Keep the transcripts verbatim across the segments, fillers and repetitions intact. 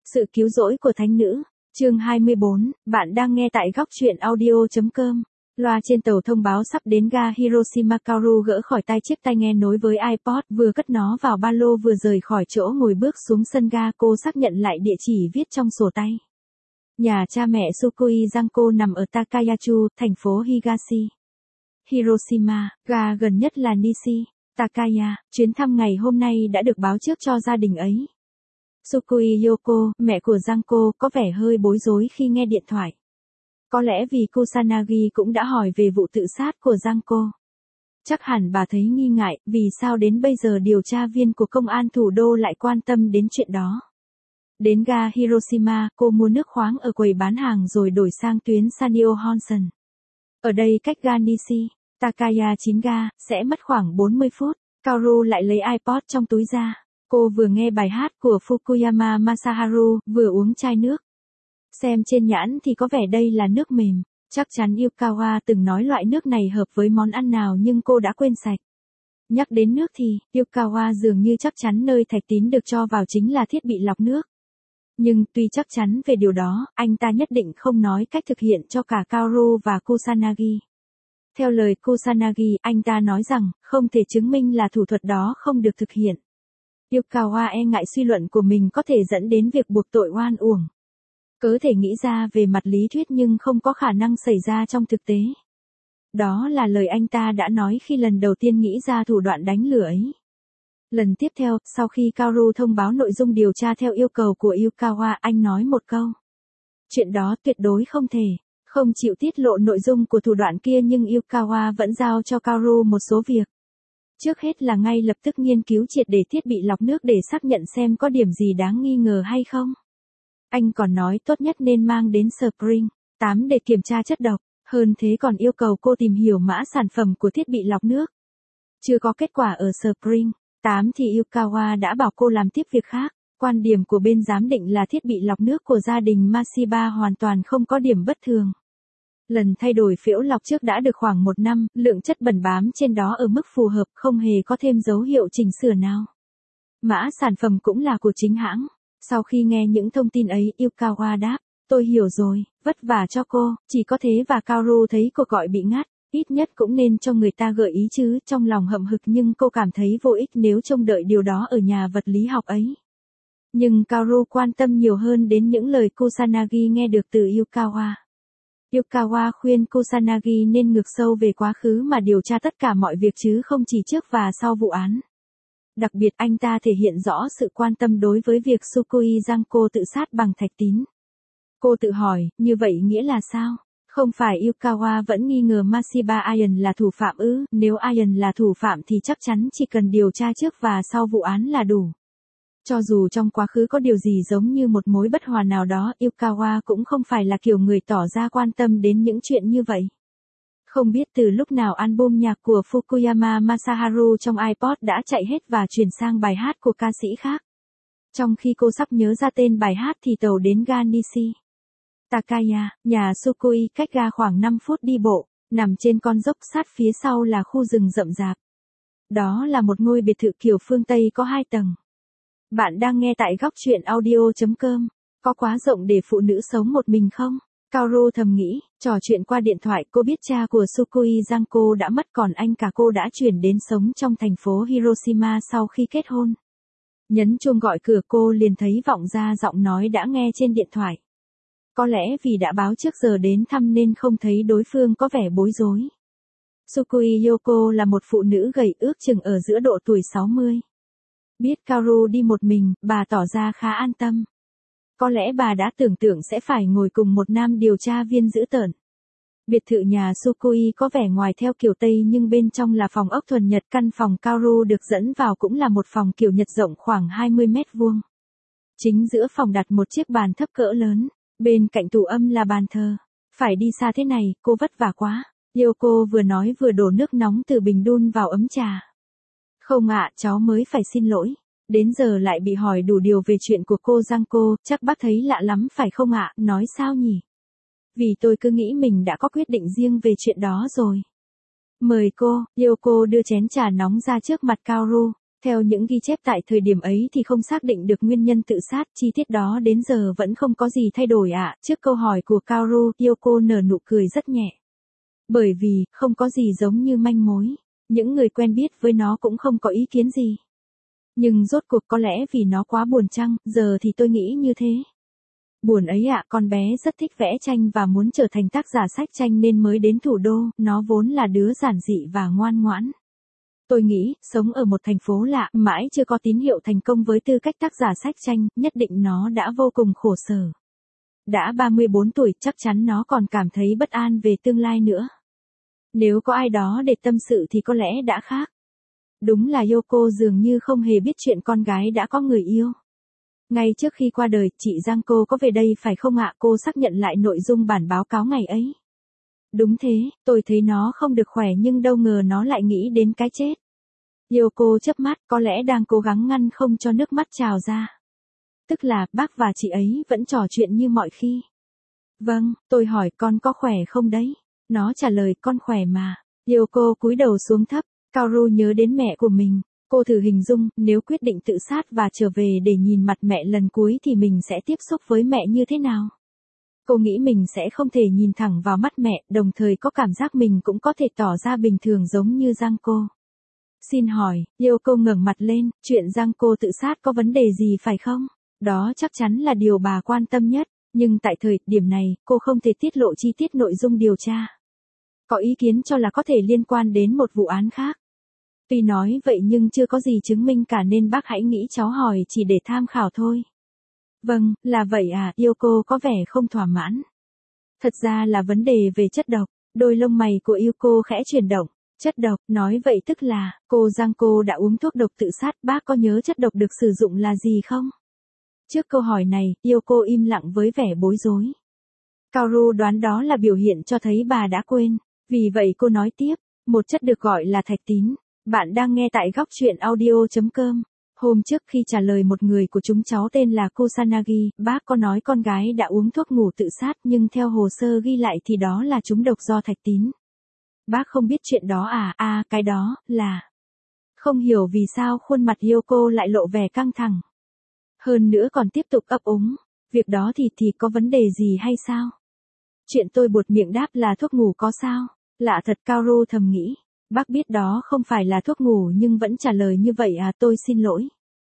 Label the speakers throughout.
Speaker 1: Sự cứu rỗi của thánh nữ, chương hai mươi bốn, bạn đang nghe tại góc truyện audio.com. Loa trên tàu thông báo sắp đến ga Hiroshima. Kaoru gỡ khỏi tai chiếc tai nghe nối với iPod, vừa cất nó vào ba lô vừa rời khỏi chỗ ngồi bước xuống sân ga. Cô xác nhận lại địa chỉ viết trong sổ tay. Nhà cha mẹ Sukui Giangco nằm ở Takayasu, thành phố Higashi. Hiroshima, ga gần nhất là Nishi. Takaya, chuyến thăm ngày hôm nay đã được báo trước cho gia đình ấy. Sukui Yoko, mẹ của Giangco, có vẻ hơi bối rối khi nghe điện thoại. Có lẽ vì Kusanagi cũng đã hỏi về vụ tự sát của Giangco. Chắc hẳn bà thấy nghi ngại, vì sao đến bây giờ điều tra viên của công an thủ đô lại quan tâm đến chuyện đó. Đến ga Hiroshima, cô mua nước khoáng ở quầy bán hàng rồi đổi sang tuyến Sanyo Honson. Ở đây cách ga Nishi, Takaya chín ga, sẽ mất khoảng bốn mươi phút. Kaoru lại lấy iPod trong túi ra. Cô vừa nghe bài hát của Fukuyama Masaharu, vừa uống chai nước. Xem trên nhãn thì có vẻ đây là nước mềm. Chắc chắn Yukawa từng nói loại nước này hợp với món ăn nào nhưng cô đã quên sạch. Nhắc đến nước thì, Yukawa dường như chắc chắn nơi thạch tín được cho vào chính là thiết bị lọc nước. Nhưng tuy chắc chắn về điều đó, anh ta nhất định không nói cách thực hiện cho cả Kaoru và Kusanagi. Theo lời Kusanagi, anh ta nói rằng, không thể chứng minh là thủ thuật đó không được thực hiện. Yukawa e ngại suy luận của mình có thể dẫn đến việc buộc tội oan uổng. Có thể nghĩ ra về mặt lý thuyết nhưng không có khả năng xảy ra trong thực tế. Đó là lời anh ta đã nói khi lần đầu tiên nghĩ ra thủ đoạn đánh lừa ấy. Lần tiếp theo, sau khi Kaoru thông báo nội dung điều tra theo yêu cầu của Yukawa, anh nói một câu. Chuyện đó tuyệt đối không thể, không chịu tiết lộ nội dung của thủ đoạn kia nhưng Yukawa vẫn giao cho Kaoru một số việc. Trước hết là ngay lập tức nghiên cứu triệt để thiết bị lọc nước để xác nhận xem có điểm gì đáng nghi ngờ hay không. Anh còn nói tốt nhất nên mang đến Spring tám để kiểm tra chất độc, hơn thế còn yêu cầu cô tìm hiểu mã sản phẩm của thiết bị lọc nước. Chưa có kết quả ở Spring tám thì Yukawa đã bảo cô làm tiếp việc khác. Quan điểm của bên giám định là thiết bị lọc nước của gia đình Mashiba hoàn toàn không có điểm bất thường. Lần thay đổi phễu lọc trước đã được khoảng một năm, lượng chất bẩn bám trên đó ở mức phù hợp, không hề có thêm dấu hiệu chỉnh sửa nào. Mã sản phẩm cũng là của chính hãng. Sau khi nghe những thông tin ấy, Yukawa đáp, tôi hiểu rồi, vất vả cho cô, chỉ có thế và Kaoru thấy cuộc gọi bị ngắt, ít nhất cũng nên cho người ta gợi ý chứ, trong lòng hậm hực nhưng cô cảm thấy vô ích nếu trông đợi điều đó ở nhà vật lý học ấy. Nhưng Kaoru quan tâm nhiều hơn đến những lời Kusanagi nghe được từ Yukawa. Yukawa khuyên Kusanagi nên ngược sâu về quá khứ mà điều tra tất cả mọi việc chứ không chỉ trước và sau vụ án. Đặc biệt anh ta thể hiện rõ sự quan tâm đối với việc Sukui Giangco tự sát bằng thạch tín. Cô tự hỏi, như vậy nghĩa là sao? Không phải Yukawa vẫn nghi ngờ Mashiba Iron là thủ phạm ư? Nếu Iron là thủ phạm thì chắc chắn chỉ cần điều tra trước và sau vụ án là đủ. Cho dù trong quá khứ có điều gì giống như một mối bất hòa nào đó, Yukawa cũng không phải là kiểu người tỏ ra quan tâm đến những chuyện như vậy. Không biết từ lúc nào album nhạc của Fukuyama Masaharu trong iPod đã chạy hết và chuyển sang bài hát của ca sĩ khác. Trong khi cô sắp nhớ ra tên bài hát thì tàu đến ga Nishi. Takaya, nhà Sukui cách ga khoảng năm phút đi bộ, nằm trên con dốc sát phía sau là khu rừng rậm rạp. Đó là một ngôi biệt thự kiểu phương Tây có hai tầng. Bạn đang nghe tại góc truyện audio.com. Có quá rộng để phụ nữ sống một mình không? Kaoru thầm nghĩ, trò chuyện qua điện thoại cô biết cha của Sukui Giangco đã mất còn anh cả cô đã chuyển đến sống trong thành phố Hiroshima sau khi kết hôn. Nhấn chuông gọi cửa cô liền thấy vọng ra giọng nói đã nghe trên điện thoại. Có lẽ vì đã báo trước giờ đến thăm nên không thấy đối phương có vẻ bối rối. Sukui Yoko là một phụ nữ gầy ước chừng ở giữa độ tuổi sáu mươi. Biết Kaoru đi một mình, bà tỏ ra khá an tâm. Có lẽ bà đã tưởng tượng sẽ phải ngồi cùng một nam điều tra viên dữ tợn. Biệt thự nhà Sukui có vẻ ngoài theo kiểu Tây nhưng bên trong là phòng ốc thuần Nhật. Căn phòng Kaoru được dẫn vào cũng là một phòng kiểu Nhật rộng khoảng hai mươi mét vuông. Chính giữa phòng đặt một chiếc bàn thấp cỡ lớn, bên cạnh tủ âm là bàn thờ. Phải đi xa thế này, cô vất vả quá. Yoko vừa nói vừa đổ nước nóng từ bình đun vào ấm trà. Không ạ, cháu mới phải xin lỗi. Đến giờ lại bị hỏi đủ điều về chuyện của cô Giangco, chắc bác thấy lạ lắm phải không ạ, nói sao nhỉ? Vì tôi cứ nghĩ mình đã có quyết định riêng về chuyện đó rồi. Mời cô, Yoko đưa chén trà nóng ra trước mặt Kaoru. Theo những ghi chép tại thời điểm ấy thì không xác định được nguyên nhân tự sát, chi tiết đó đến giờ vẫn không có gì thay đổi ạ. À. Trước câu hỏi của Kaoru, Yoko nở nụ cười rất nhẹ. Bởi vì, không có gì giống như manh mối. Những người quen biết với nó cũng không có ý kiến gì. Nhưng rốt cuộc có lẽ vì nó quá buồn chăng, giờ thì tôi nghĩ như thế. Buồn ấy ạ, à, con bé rất thích vẽ tranh và muốn trở thành tác giả sách tranh nên mới đến thủ đô, nó vốn là đứa giản dị và ngoan ngoãn. Tôi nghĩ, sống ở một thành phố lạ, mãi chưa có tín hiệu thành công với tư cách tác giả sách tranh, nhất định nó đã vô cùng khổ sở. Đã ba mươi bốn tuổi, chắc chắn nó còn cảm thấy bất an về tương lai nữa. Nếu có ai đó để tâm sự thì có lẽ đã khác. Đúng là Yoko dường như không hề biết chuyện con gái đã có người yêu. Ngay trước khi qua đời, chị Giang cô có về đây phải không ạ? Cô xác nhận lại nội dung bản báo cáo ngày ấy. Đúng thế, tôi thấy nó không được khỏe nhưng đâu ngờ nó lại nghĩ đến cái chết. Yoko chớp mắt, có lẽ đang cố gắng ngăn không cho nước mắt trào ra. Tức là, bác và chị ấy vẫn trò chuyện như mọi khi. Vâng, tôi hỏi con có khỏe không đấy? Nó trả lời con khỏe mà. Yoko cúi đầu xuống thấp, Kaoru nhớ đến mẹ của mình. Cô thử hình dung, nếu quyết định tự sát và trở về để nhìn mặt mẹ lần cuối thì mình sẽ tiếp xúc với mẹ như thế nào? Cô nghĩ mình sẽ không thể nhìn thẳng vào mắt mẹ, đồng thời có cảm giác mình cũng có thể tỏ ra bình thường giống như Giang cô. Xin hỏi, Yoko ngẩng mặt lên, chuyện Giang cô tự sát có vấn đề gì phải không? Đó chắc chắn là điều bà quan tâm nhất, nhưng tại thời điểm này, cô không thể tiết lộ chi tiết nội dung điều tra. Có ý kiến cho là có thể liên quan đến một vụ án khác. Tuy nói vậy nhưng chưa có gì chứng minh cả nên bác hãy nghĩ cháu hỏi chỉ để tham khảo thôi. Vâng, là vậy à, Yoko có vẻ không thỏa mãn. Thật ra là vấn đề về chất độc, đôi lông mày của Yoko khẽ chuyển động. Chất độc, nói vậy tức là, cô Giang cô đã uống thuốc độc tự sát, bác có nhớ chất độc được sử dụng là gì không? Trước câu hỏi này, Yoko im lặng với vẻ bối rối. Kaoru đoán đó là biểu hiện cho thấy bà đã quên, vì vậy cô nói tiếp, một chất được gọi là thạch tín. Bạn đang nghe tại góc truyện audio chấm com. Hôm trước khi trả lời một người của chúng cháu tên là Kusanagi, bác có nói con gái đã uống thuốc ngủ tự sát nhưng theo hồ sơ ghi lại thì đó là trúng độc do thạch tín. Bác không biết chuyện đó à, à, cái đó, là... Không hiểu vì sao khuôn mặt Yoko lại lộ vẻ căng thẳng. Hơn nữa còn tiếp tục ấp úng, việc đó thì thì có vấn đề gì hay sao? Chuyện tôi buột miệng đáp là thuốc ngủ có sao? Lạ thật, Kaoru thầm nghĩ. Bác biết đó không phải là thuốc ngủ nhưng vẫn trả lời như vậy à, tôi xin lỗi.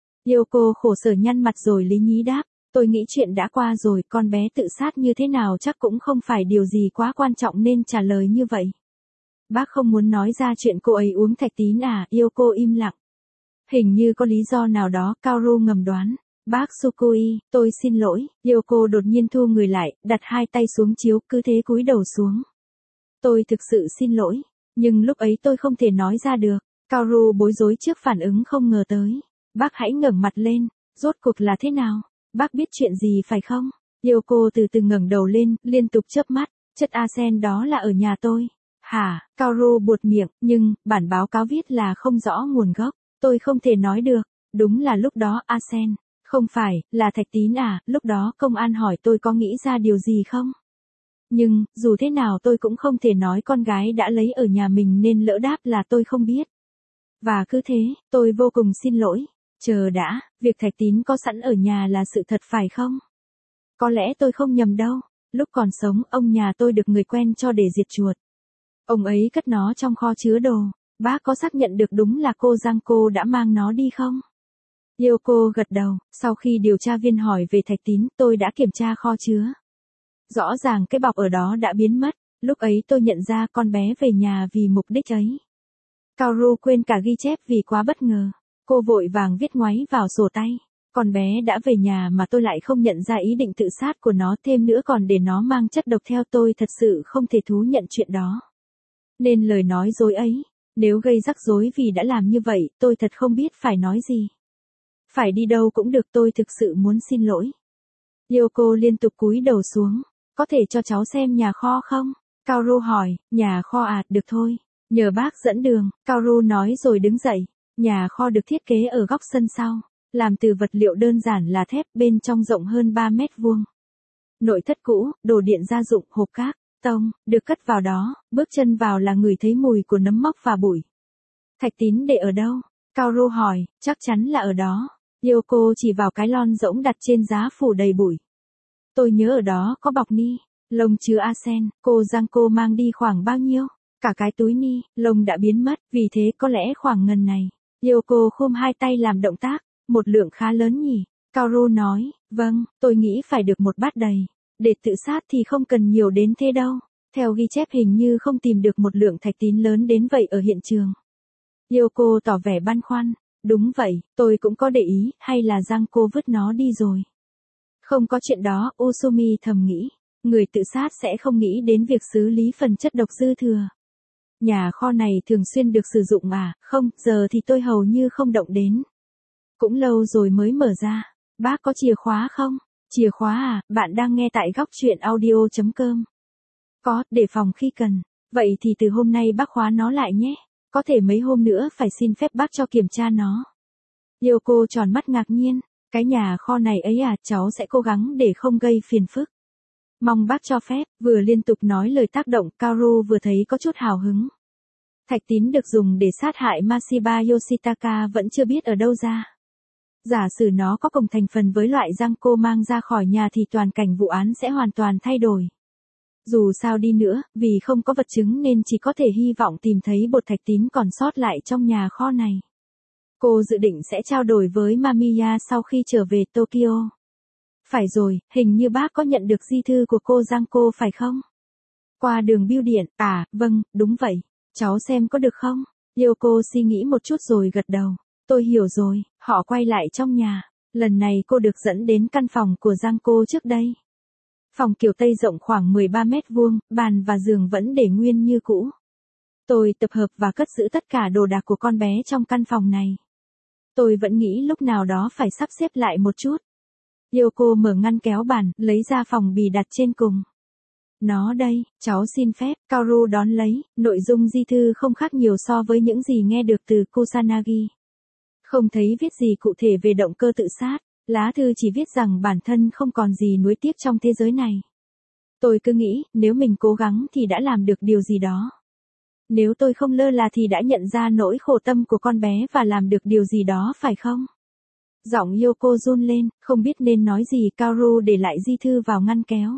Speaker 1: Yoko khổ sở nhăn mặt rồi lý nhí đáp, tôi nghĩ chuyện đã qua rồi, con bé tự sát như thế nào chắc cũng không phải điều gì quá quan trọng nên trả lời như vậy. Bác không muốn nói ra chuyện cô ấy uống thạch tín à, Yoko im lặng. Hình như có lý do nào đó, Kaoru ngầm đoán. Bác Sukui, tôi xin lỗi, Yoko đột nhiên thu người lại, đặt hai tay xuống chiếu, cứ thế cúi đầu xuống. Tôi thực sự xin lỗi, nhưng lúc ấy tôi không thể nói ra được. Kaoru bối rối trước phản ứng không ngờ tới. Bác hãy ngẩng mặt lên, rốt cuộc là thế nào? Bác biết chuyện gì phải không? Yoko từ từ ngẩng đầu lên, liên tục chớp mắt, chất arsen đó là ở nhà tôi. Hả, Kaoru buột miệng, nhưng, bản báo cáo viết là không rõ nguồn gốc, tôi không thể nói được, đúng là lúc đó arsen, không phải, là thạch tín à, lúc đó công an hỏi tôi có nghĩ ra điều gì không? Nhưng, dù thế nào tôi cũng không thể nói con gái đã lấy ở nhà mình nên lỡ đáp là tôi không biết. Và cứ thế, tôi vô cùng xin lỗi, chờ đã, việc thạch tín có sẵn ở nhà là sự thật phải không? Có lẽ tôi không nhầm đâu, lúc còn sống ông nhà tôi được người quen cho để diệt chuột. Ông ấy cất nó trong kho chứa đồ, bác có xác nhận được đúng là cô Giang cô đã mang nó đi không? Yoko gật đầu, sau khi điều tra viên hỏi về thạch tín, tôi đã kiểm tra kho chứa. Rõ ràng cái bọc ở đó đã biến mất, lúc ấy tôi nhận ra con bé về nhà vì mục đích ấy. Kaoru quên cả ghi chép vì quá bất ngờ, cô vội vàng viết ngoáy vào sổ tay. Con bé đã về nhà mà tôi lại không nhận ra ý định tự sát của nó, thêm nữa còn để nó mang chất độc theo, tôi thật sự không thể thú nhận chuyện đó. Nên lời nói dối ấy, nếu gây rắc rối vì đã làm như vậy, tôi thật không biết phải nói gì. Phải đi đâu cũng được, tôi thực sự muốn xin lỗi. Yoko liên tục cúi đầu xuống, có thể cho cháu xem nhà kho không? Kaoru hỏi, nhà kho à, được thôi, nhờ bác dẫn đường, Kaoru nói rồi đứng dậy. Nhà kho được thiết kế ở góc sân sau, làm từ vật liệu đơn giản là thép, bên trong rộng hơn ba mét vuông. Nội thất cũ, đồ điện gia dụng, hộp cát, tông, được cất vào đó, bước chân vào là ngửi thấy mùi của nấm mốc và bụi. Thạch tín để ở đâu? Kaoru hỏi, chắc chắn là ở đó. Yoko chỉ vào cái lon rỗng đặt trên giá phủ đầy bụi. Tôi nhớ ở đó có bọc ni lông chứa arsen, cô Giangco mang đi khoảng bao nhiêu? Cả cái túi ni lông đã biến mất, vì thế có lẽ khoảng ngần này. Yoko khum hai tay làm động tác, một lượng khá lớn nhỉ? Kaoru nói, vâng, tôi nghĩ phải được một bát đầy. Để tự sát thì không cần nhiều đến thế đâu. Theo ghi chép hình như không tìm được một lượng thạch tín lớn đến vậy ở hiện trường. Yoko tỏ vẻ băn khoăn, đúng vậy, tôi cũng có để ý, hay là Giangco vứt nó đi rồi. Không có chuyện đó, Usumi thầm nghĩ. Người tự sát sẽ không nghĩ đến việc xử lý phần chất độc dư thừa. Nhà kho này thường xuyên được sử dụng à? Không, giờ thì tôi hầu như không động đến. Cũng lâu rồi mới mở ra. Bác có chìa khóa không? Chìa khóa à? Bạn đang nghe tại góc truyện audio chấm com. Có, để phòng khi cần. Vậy thì từ hôm nay bác khóa nó lại nhé. Có thể mấy hôm nữa phải xin phép bác cho kiểm tra nó. Yoko tròn mắt ngạc nhiên. Cái nhà kho này ấy à, cháu sẽ cố gắng để không gây phiền phức. Mong bác cho phép. Vừa liên tục nói lời tác động, Kaoru vừa thấy có chút hào hứng. Thạch tín được dùng để sát hại Mashiba Yoshitaka vẫn chưa biết ở đâu ra. Giả sử nó có cùng thành phần với loại Giangco mang ra khỏi nhà thì toàn cảnh vụ án sẽ hoàn toàn thay đổi. Dù sao đi nữa, vì không có vật chứng nên chỉ có thể hy vọng tìm thấy bột thạch tín còn sót lại trong nhà kho này. Cô dự định sẽ trao đổi với Mamiya sau khi trở về Tokyo. Phải rồi, hình như bác có nhận được di thư của cô Giangco phải không? Qua đường bưu điện, à, vâng, đúng vậy. Cháu xem có được không? Yoko suy nghĩ một chút rồi gật đầu. Tôi hiểu rồi, họ quay lại trong nhà. Lần này cô được dẫn đến căn phòng của Giangco trước đây. Phòng kiểu Tây rộng khoảng mười ba mét vuông, bàn và giường vẫn để nguyên như cũ. Tôi tập hợp và cất giữ tất cả đồ đạc của con bé trong căn phòng này. Tôi vẫn nghĩ lúc nào đó phải sắp xếp lại một chút. Yoko mở ngăn kéo bàn, lấy ra phòng bì đặt trên cùng. Nó đây, cháu xin phép. Kaoru đón lấy, nội dung di thư không khác nhiều so với những gì nghe được từ Kusanagi. Không thấy viết gì cụ thể về động cơ tự sát, lá thư chỉ viết rằng bản thân không còn gì nuối tiếc trong thế giới này. Tôi cứ nghĩ, nếu mình cố gắng thì đã làm được điều gì đó. Nếu tôi không lơ là thì đã nhận ra nỗi khổ tâm của con bé và làm được điều gì đó phải không? Giọng Yoko run lên, không biết nên nói gì. Kaoru để lại di thư vào ngăn kéo.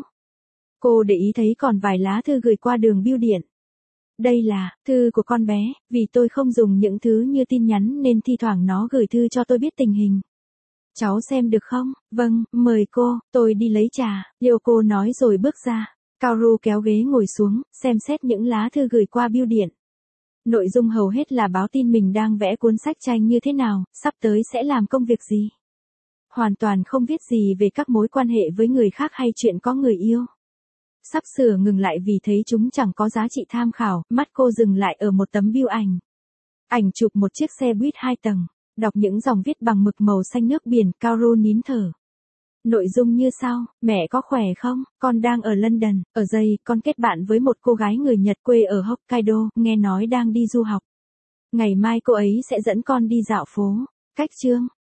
Speaker 1: Cô để ý thấy còn vài lá thư gửi qua đường bưu điện. Đây là thư của con bé, vì tôi không dùng những thứ như tin nhắn nên thi thoảng nó gửi thư cho tôi biết tình hình. Cháu xem được không? Vâng, mời cô, tôi đi lấy trà. Yoko nói rồi bước ra. Kaoru kéo ghế ngồi xuống, xem xét những lá thư gửi qua bưu điện. Nội dung hầu hết là báo tin mình đang vẽ cuốn sách tranh như thế nào, sắp tới sẽ làm công việc gì. Hoàn toàn không viết gì về các mối quan hệ với người khác hay chuyện có người yêu. Sắp sửa ngừng lại vì thấy chúng chẳng có giá trị tham khảo, mắt cô dừng lại ở một tấm bưu ảnh. Ảnh chụp một chiếc xe buýt hai tầng, đọc những dòng viết bằng mực màu xanh nước biển. Kaoru nín thở. Nội dung như sau, mẹ có khỏe không? Con đang ở London, ở đây con kết bạn với một cô gái người Nhật quê ở Hokkaido, nghe nói đang đi du học. Ngày mai cô ấy sẽ dẫn con đi dạo phố. Cách chương.